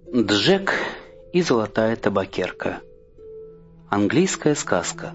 Джек и золотая табакерка. Английская сказка.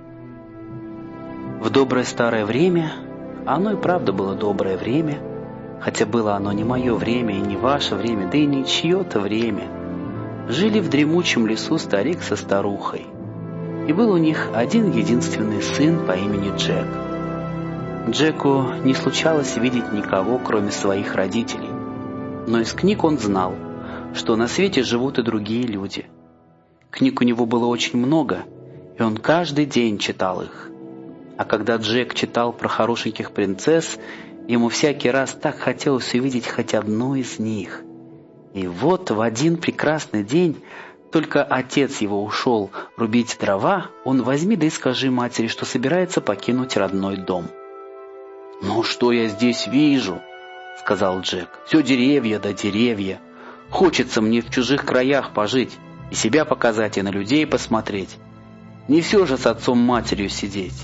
В доброе старое время, а оно и правда было доброе время, хотя было оно не мое время и не ваше время, да и не чье-то время, жили в дремучем лесу старик со старухой. И был у них один единственный сын по имени Джек. Джеку не случалось видеть никого, кроме своих родителей, но из книг он знал, что на свете живут и другие люди. Книг у него было очень много, и он каждый день читал их. А когда Джек читал про хорошеньких принцесс, ему всякий раз так хотелось увидеть хоть одну из них. И вот в один прекрасный день, только отец его ушел рубить дрова, он возьми да и скажи матери, что собирается покинуть родной дом. «Ну что я здесь вижу?» — сказал Джек. «Все деревья да деревья. Хочется мне в чужих краях пожить, и себя показать, и на людей посмотреть. Не все же с отцом-матерью сидеть».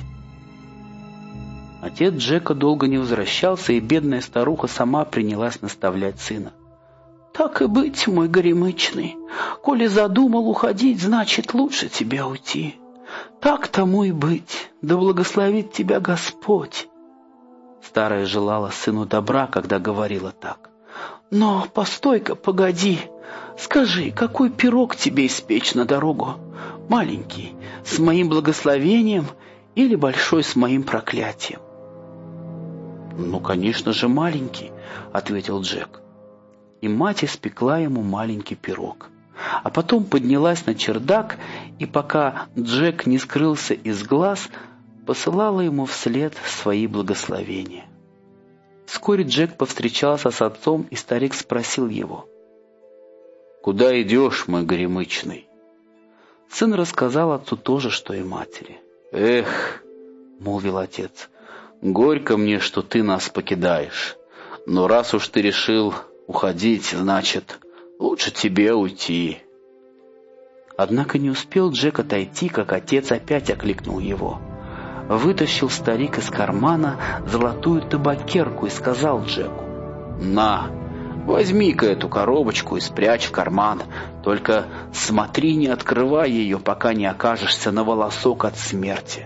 Отец Джека долго не возвращался, и бедная старуха сама принялась наставлять сына. «Так и быть, мой горемычный, коли задумал уходить, значит, лучше тебе уйти. Так тому и быть, да благословит тебя Господь». Старая желала сыну добра, когда говорила так. «Но постой-ка, погоди, скажи, какой пирог тебе испечь на дорогу? Маленький, с моим благословением или большой с моим проклятием?» «Ну, конечно же, маленький», — ответил Джек. И мать испекла ему маленький пирог. А потом поднялась на чердак, и пока Джек не скрылся из глаз, посылала ему вслед свои благословения. Вскоре Джек повстречался с отцом, и старик спросил его. «Куда идешь, мой горемычный?» Сын рассказал отцу то же, что и матери. «Эх», — молвил отец, — «горько мне, что ты нас покидаешь. Но раз уж ты решил уходить, значит, лучше тебе уйти». Однако не успел Джек отойти, как отец опять окликнул его. Вытащил старик из кармана золотую табакерку и сказал Джеку: «На, возьми-ка эту коробочку и спрячь в карман. Только смотри, не открывай ее, пока не окажешься на волосок от смерти».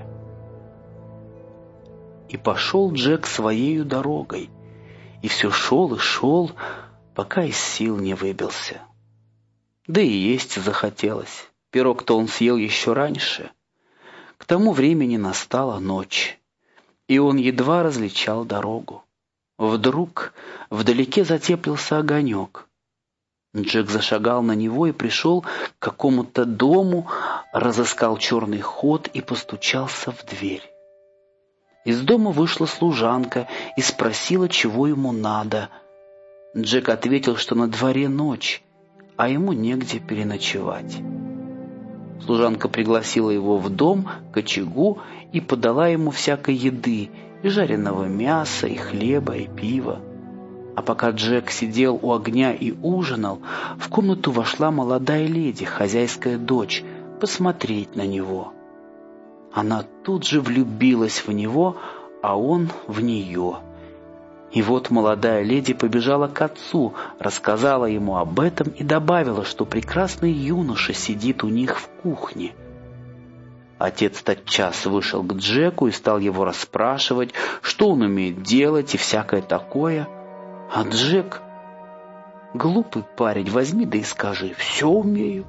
И пошел Джек своею дорогой, и все шел и шел, пока из сил не выбился. Да и есть захотелось. Пирог-то он съел еще раньше. К тому времени настала ночь, и он едва различал дорогу. Вдруг вдалеке затеплился огонек. Джек зашагал на него и пришел к какому-то дому, разыскал черный ход и постучался в дверь. Из дома вышла служанка и спросила, чего ему надо. Джек ответил, что на дворе ночь, а ему негде переночевать. Служанка пригласила его в дом, к очагу, и подала ему всякой еды, и жареного мяса, и хлеба, и пива. А пока Джек сидел у огня и ужинал, в комнату вошла молодая леди, хозяйская дочь, посмотреть на него. Она тут же влюбилась в него, а он в нее. И вот молодая леди побежала к отцу, рассказала ему об этом и добавила, что прекрасный юноша сидит у них в кухне. Отец тотчас вышел к Джеку и стал его расспрашивать, что он умеет делать и всякое такое. А Джек: «Глупый парень, возьми да и скажи, все умею».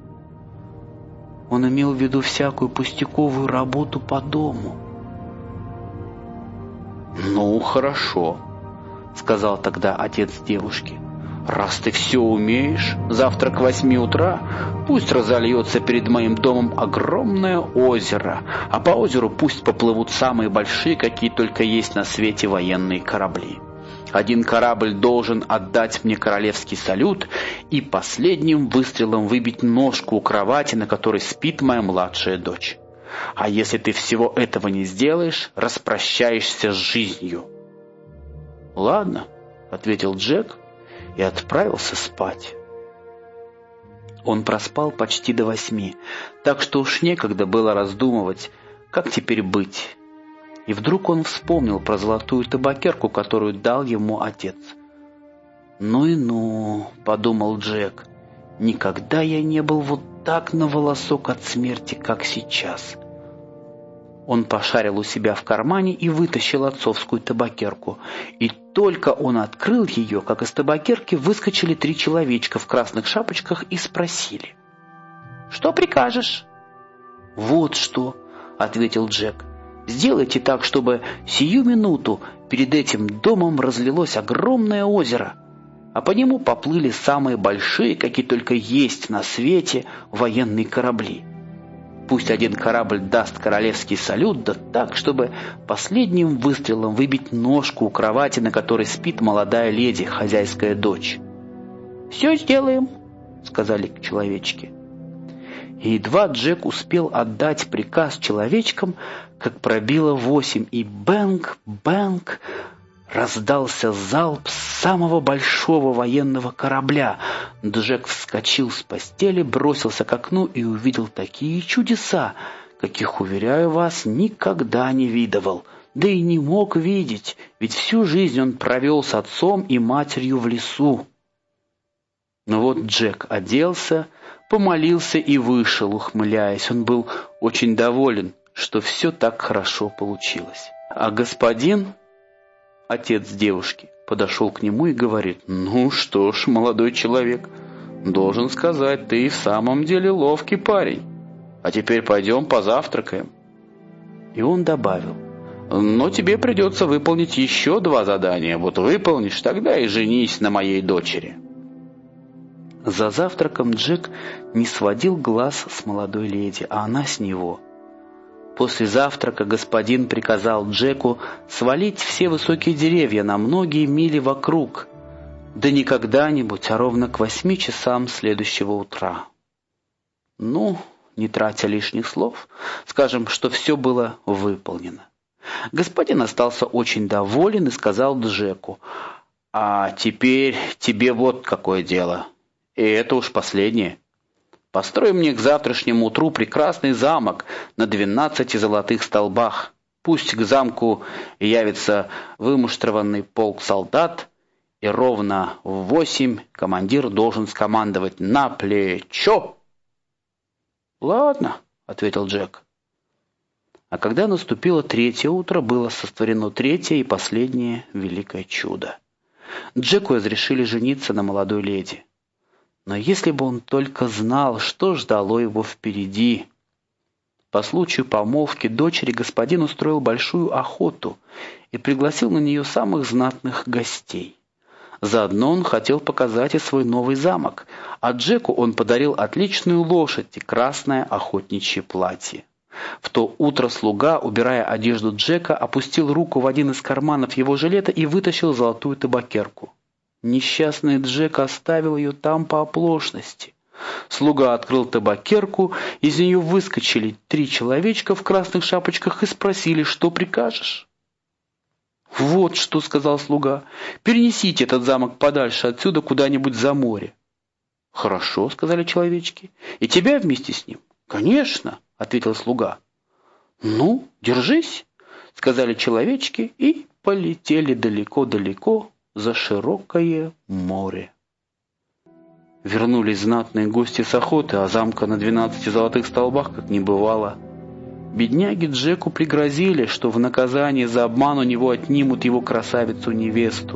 Он имел в виду всякую пустяковую работу по дому. «Ну, хорошо», — сказал тогда отец девушки. «Раз ты все умеешь, завтра к 8 утра пусть разольется перед моим домом огромное озеро, а по озеру пусть поплывут самые большие, какие только есть на свете военные корабли. Один корабль должен отдать мне королевский салют и последним выстрелом выбить ножку у кровати, на которой спит моя младшая дочь. А если ты всего этого не сделаешь, распрощаешься с жизнью». «Ладно», — ответил Джек и отправился спать. Он проспал почти до 8, так что уж некогда было раздумывать, как теперь быть. И вдруг он вспомнил про золотую табакерку, которую дал ему отец. «Ну и ну», — подумал Джек, Никогда я не был вот так на волосок от смерти, как сейчас». Он пошарил у себя в кармане и вытащил отцовскую табакерку. И только он открыл ее, как из табакерки выскочили 3 человечка в красных шапочках и спросили: «Что прикажешь?» «Вот что», — ответил Джек. «Сделайте так, чтобы сию минуту перед этим домом разлилось огромное озеро, а по нему поплыли самые большие, какие только есть на свете, военные корабли. Пусть один корабль даст королевский салют, да так, чтобы последним выстрелом выбить ножку у кровати, на которой спит молодая леди, хозяйская дочь». «Все сделаем», — сказали человечки. И едва Джек успел отдать приказ человечкам, как пробило 8, и бэнг-бэнг раздался залп самого большого военного корабля. Джек вскочил с постели, бросился к окну и увидел такие чудеса, каких, уверяю вас, никогда не видывал, да и не мог видеть, ведь всю жизнь он провел с отцом и матерью в лесу. Но вот Джек оделся, помолился и вышел, ухмыляясь. Он был очень доволен, что все так хорошо получилось. А господин, отец девушки, подошел к нему и говорит: «Ну что ж, молодой человек, должен сказать, ты и в самом деле ловкий парень. А теперь пойдем позавтракаем». И он добавил: «Но тебе придется выполнить еще 2 задания. Вот выполнишь, тогда и женись на моей дочери». За завтраком Джек не сводил глаз с молодой леди, а она с него. После завтрака господин приказал Джеку свалить все высокие деревья на многие мили вокруг, да не когда-нибудь, а ровно к 8 часам следующего утра. Ну, не тратя лишних слов, скажем, что все было выполнено. Господин остался очень доволен и сказал Джеку: «А теперь тебе вот какое дело. И это уж последнее. Построй мне к завтрашнему утру прекрасный замок на 12 золотых столбах. Пусть к замку явится вымуштрованный полк солдат, и ровно в 8 командир должен скомандовать: на плечо!» «Ладно», — ответил Джек. А когда наступило 3-е утро, было сотворено 3-е и последнее великое чудо. Джеку разрешили жениться на молодой леди. Но если бы он только знал, что ждало его впереди. По случаю помолвки дочери господин устроил большую охоту и пригласил на нее самых знатных гостей. Заодно он хотел показать и свой новый замок, а Джеку он подарил отличную лошадь и красное охотничье платье. В то утро слуга, убирая одежду Джека, опустил руку в один из карманов его жилета и вытащил золотую табакерку. Несчастный Джек оставил ее там по оплошности. Слуга открыл табакерку, из нее выскочили 3 человечка в красных шапочках и спросили: «Что прикажешь?» «Вот что», — сказал слуга, — «перенесите этот замок подальше отсюда, куда-нибудь за море». «Хорошо», — сказали человечки, — «и тебя вместе с ним?» «Конечно», — ответил слуга. «Ну, держись», — сказали человечки и полетели далеко-далеко за широкое море. Вернулись знатные гости с охоты, а замка на 12 золотых столбах как не бывало. Бедняге Джеку пригрозили, что в наказание за обман у него отнимут его красавицу-невесту.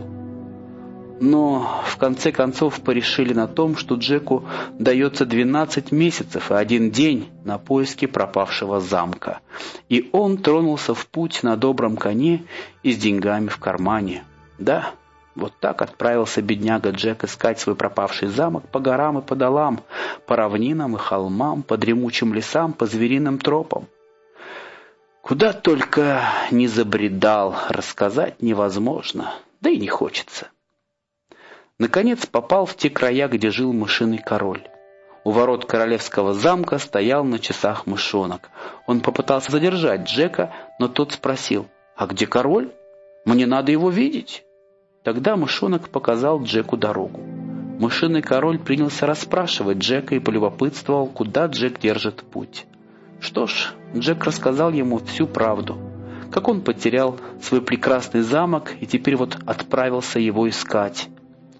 Но в конце концов порешили на том, что Джеку дается 12 месяцев и 1 день на поиски пропавшего замка. И он тронулся в путь на добром коне и с деньгами в кармане. Да, вот так отправился бедняга Джек искать свой пропавший замок по горам и по долам, по равнинам и холмам, по дремучим лесам, по звериным тропам. Куда только не забредал, рассказать невозможно, да и не хочется. Наконец попал в те края, где жил мышиный король. У ворот королевского замка стоял на часах мышонок. Он попытался задержать Джека, но тот спросил: «А где король? Мне надо его видеть». Тогда мышонок показал Джеку дорогу. Мышиный король принялся расспрашивать Джека и полюбопытствовал, куда Джек держит путь. Что ж, Джек рассказал ему всю правду, как он потерял свой прекрасный замок и теперь вот отправился его искать.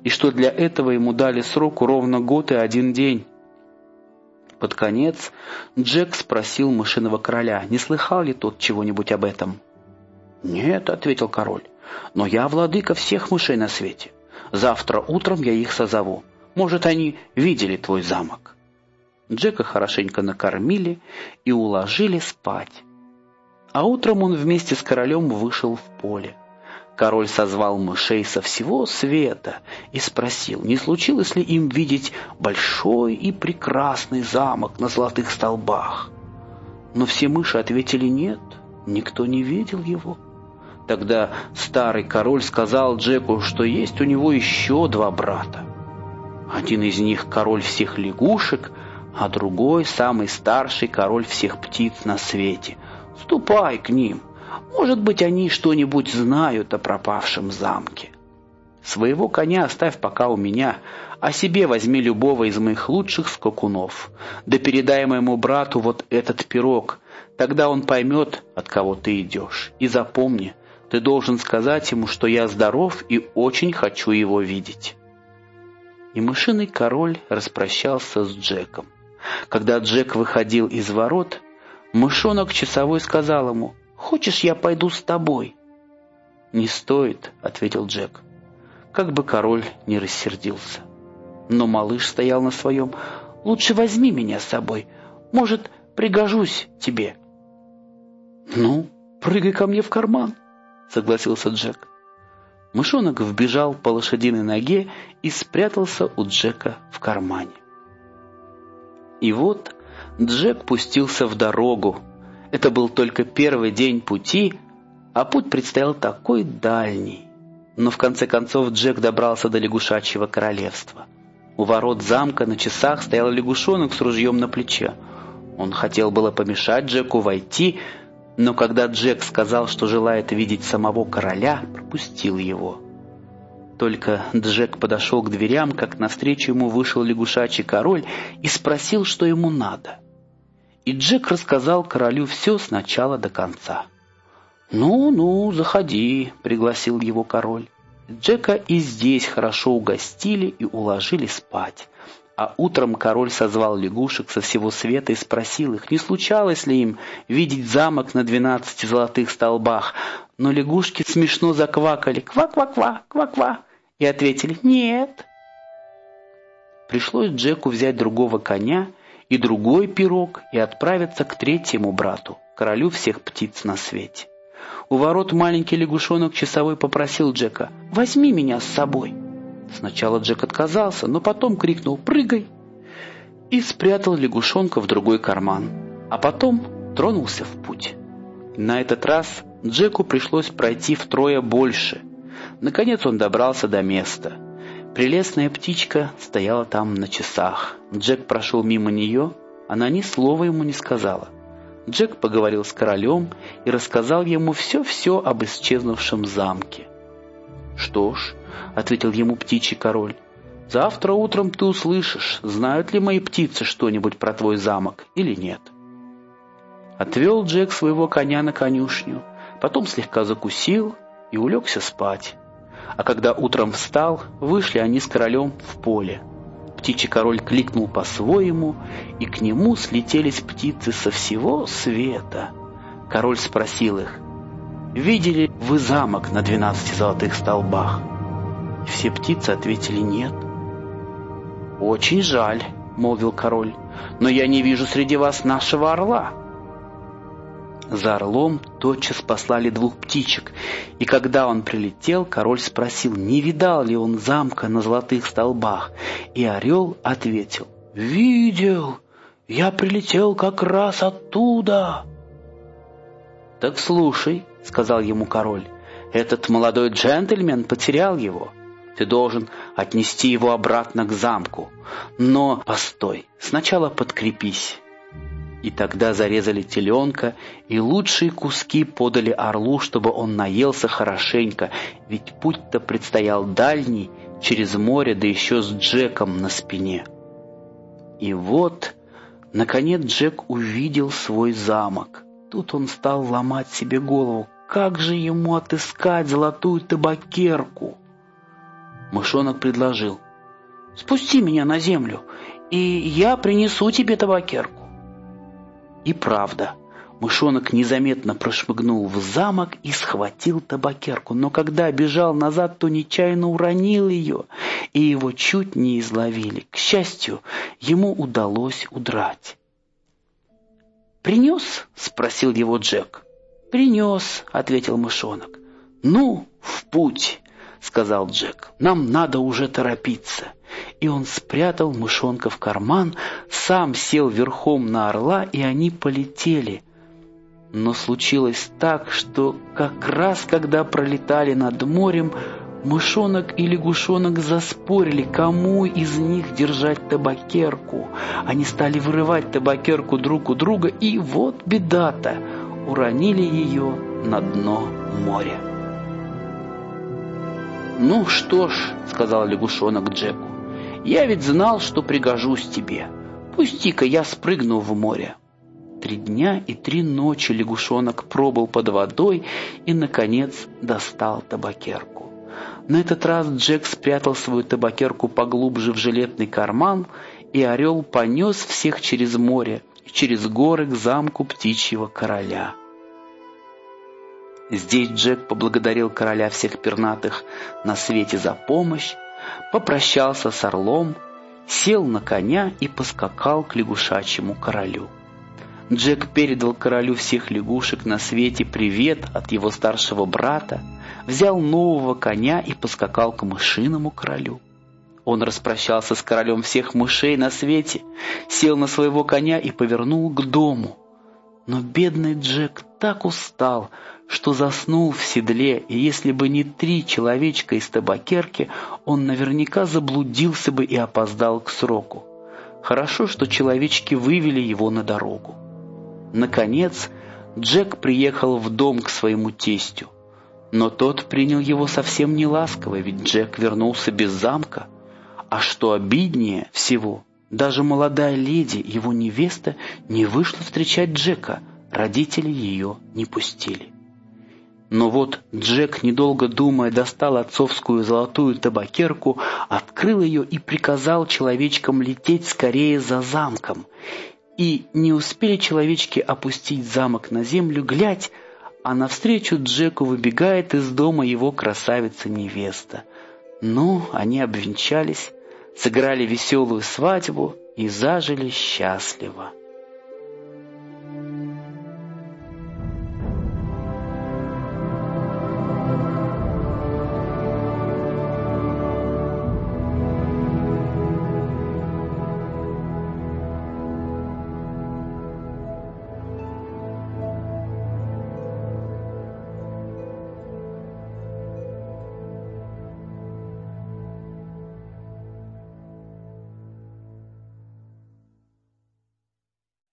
и что для этого ему дали сроку ровно год и 1 день. Под конец Джек спросил мышиного короля, не слыхал ли тот чего-нибудь об этом. «Нет», — ответил король, — «но я владыка всех мышей на свете. Завтра утром я их созову. Может, они видели твой замок». Джека хорошенько накормили и уложили спать. А утром он вместе с королем вышел в поле. Король созвал мышей со всего света и спросил, не случилось ли им видеть большой и прекрасный замок на золотых столбах. Но все мыши ответили нет, никто не видел его. Тогда старый король сказал Джеку, что есть у него еще 2 брата. Один из них король всех лягушек, а другой, самый старший, король всех птиц на свете. Ступай к ним, может быть, они что-нибудь знают о пропавшем замке. Своего коня оставь пока у меня, а себе возьми любого из моих лучших скакунов. Да передай моему брату вот этот пирог, тогда он поймет, от кого ты идешь. И запомни, ты должен сказать ему, что я здоров и очень хочу его видеть». И мышиный король распрощался с Джеком. Когда Джек выходил из ворот, мышонок часовой сказал ему: «Хочешь, я пойду с тобой?» «Не стоит», — ответил Джек, как бы король не рассердился. Но малыш стоял на своем. «Лучше возьми меня с собой, может, пригожусь тебе». «Ну, прыгай ко мне в карман», — согласился Джек. Мышонок вбежал по лошадиной ноге и спрятался у Джека в кармане. И вот Джек пустился в дорогу. Это был только первый день пути, а путь предстоял такой дальний. Но в конце концов Джек добрался до лягушачьего королевства. У ворот замка на часах стоял лягушонок с ружьем на плече. Он хотел было помешать Джеку войти, но когда Джек сказал, что желает видеть самого короля, пропустил его. Только Джек подошел к дверям, как навстречу ему вышел лягушачий король и спросил, что ему надо. И Джек рассказал королю все с начала до конца. «Ну, заходи», — пригласил его король. Джека и здесь хорошо угостили и уложили спать. А утром король созвал лягушек со всего света и спросил их, не случалось ли им видеть замок на 12 золотых столбах. Но лягушки смешно заквакали «ква-ква-ква, ква-ква» и ответили «нет». Пришлось Джеку взять другого коня и другой пирог и отправиться к 3-му брату, королю всех птиц на свете. У ворот маленький лягушонок часовой попросил Джека: «Возьми меня с собой». Сначала Джек отказался, но потом крикнул «прыгай» и спрятал лягушонка в другой карман, а потом тронулся в путь. На этот раз Джеку пришлось пройти втрое больше. Наконец он добрался до места. Прелестная птичка стояла там на часах. Джек прошел мимо нее, она ни слова ему не сказала. Джек поговорил с королем и рассказал ему все-все об исчезнувшем замке. «Что ж», — ответил ему птичий король, — «завтра утром ты услышишь, знают ли мои птицы что-нибудь про твой замок или нет». Отвел Джек своего коня на конюшню, потом слегка закусил и улегся спать. А когда утром встал, вышли они с королем в поле. Птичий король кликнул по-своему, и к нему слетелись птицы со всего света. Король спросил их: «Видели вы замок на 12 золотых столбах?» И все птицы ответили «нет». «Очень жаль», — молвил король, — «но я не вижу среди вас нашего орла». За орлом тотчас послали 2 птичек, и когда он прилетел, король спросил, не видал ли он замка на золотых столбах, и орел ответил: «Видел, я прилетел как раз оттуда». «Так слушай», — сказал ему король, — «этот молодой джентльмен потерял его. Ты должен отнести его обратно к замку. Но постой, сначала подкрепись». И тогда зарезали теленка, и лучшие куски подали орлу, чтобы он наелся хорошенько, ведь путь-то предстоял дальний, через море, да еще с Джеком на спине. И вот, наконец, Джек увидел свой замок. Тут он стал ломать себе голову, как же ему отыскать золотую табакерку. Мышонок предложил: «Спусти меня на землю, и я принесу тебе табакерку». И правда, мышонок незаметно прошмыгнул в замок и схватил табакерку, но когда бежал назад, то нечаянно уронил ее, и его чуть не изловили. К счастью, ему удалось удрать. «Принес?» — спросил его Джек. «Принес», — ответил мышонок. «Ну, в путь», — сказал Джек. «Нам надо уже торопиться». И он спрятал мышонка в карман, сам сел верхом на орла, и они полетели. Но случилось так, что как раз когда пролетали над морем, мышонок и лягушонок заспорили, кому из них держать табакерку. Они стали вырывать табакерку друг у друга, и вот беда-то, уронили ее на дно моря. «Ну что ж», — сказал лягушонок Джеку, — «я ведь знал, что пригожусь тебе. Пусти-ка я спрыгну в море». 3 дня и 3 ночи лягушонок пробыл под водой и, наконец, достал табакерку. На этот раз Джек спрятал свою табакерку поглубже в жилетный карман, и орел понес всех через море и через горы к замку птичьего короля. Здесь Джек поблагодарил короля всех пернатых на свете за помощь, попрощался с орлом, сел на коня и поскакал к лягушачьему королю. Джек передал королю всех лягушек на свете привет от его старшего брата, взял нового коня и поскакал к мышиному королю. Он распрощался с королем всех мышей на свете, сел на своего коня и повернул к дому. Но бедный Джек так устал, что заснул в седле, и если бы не 3 человечка из табакерки, он наверняка заблудился бы и опоздал к сроку. Хорошо, что человечки вывели его на дорогу. Наконец, Джек приехал в дом к своему тестю. Но тот принял его совсем не ласково, ведь Джек вернулся без замка. А что обиднее всего, даже молодая леди, его невеста, не вышла встречать Джека, родители ее не пустили. Но вот Джек, недолго думая, достал отцовскую золотую табакерку, открыл ее и приказал человечкам лететь скорее за замком. И не успели человечки опустить замок на землю, глядь, а навстречу Джеку выбегает из дома его красавица-невеста. Ну, они обвенчались, сыграли веселую свадьбу и зажили счастливо.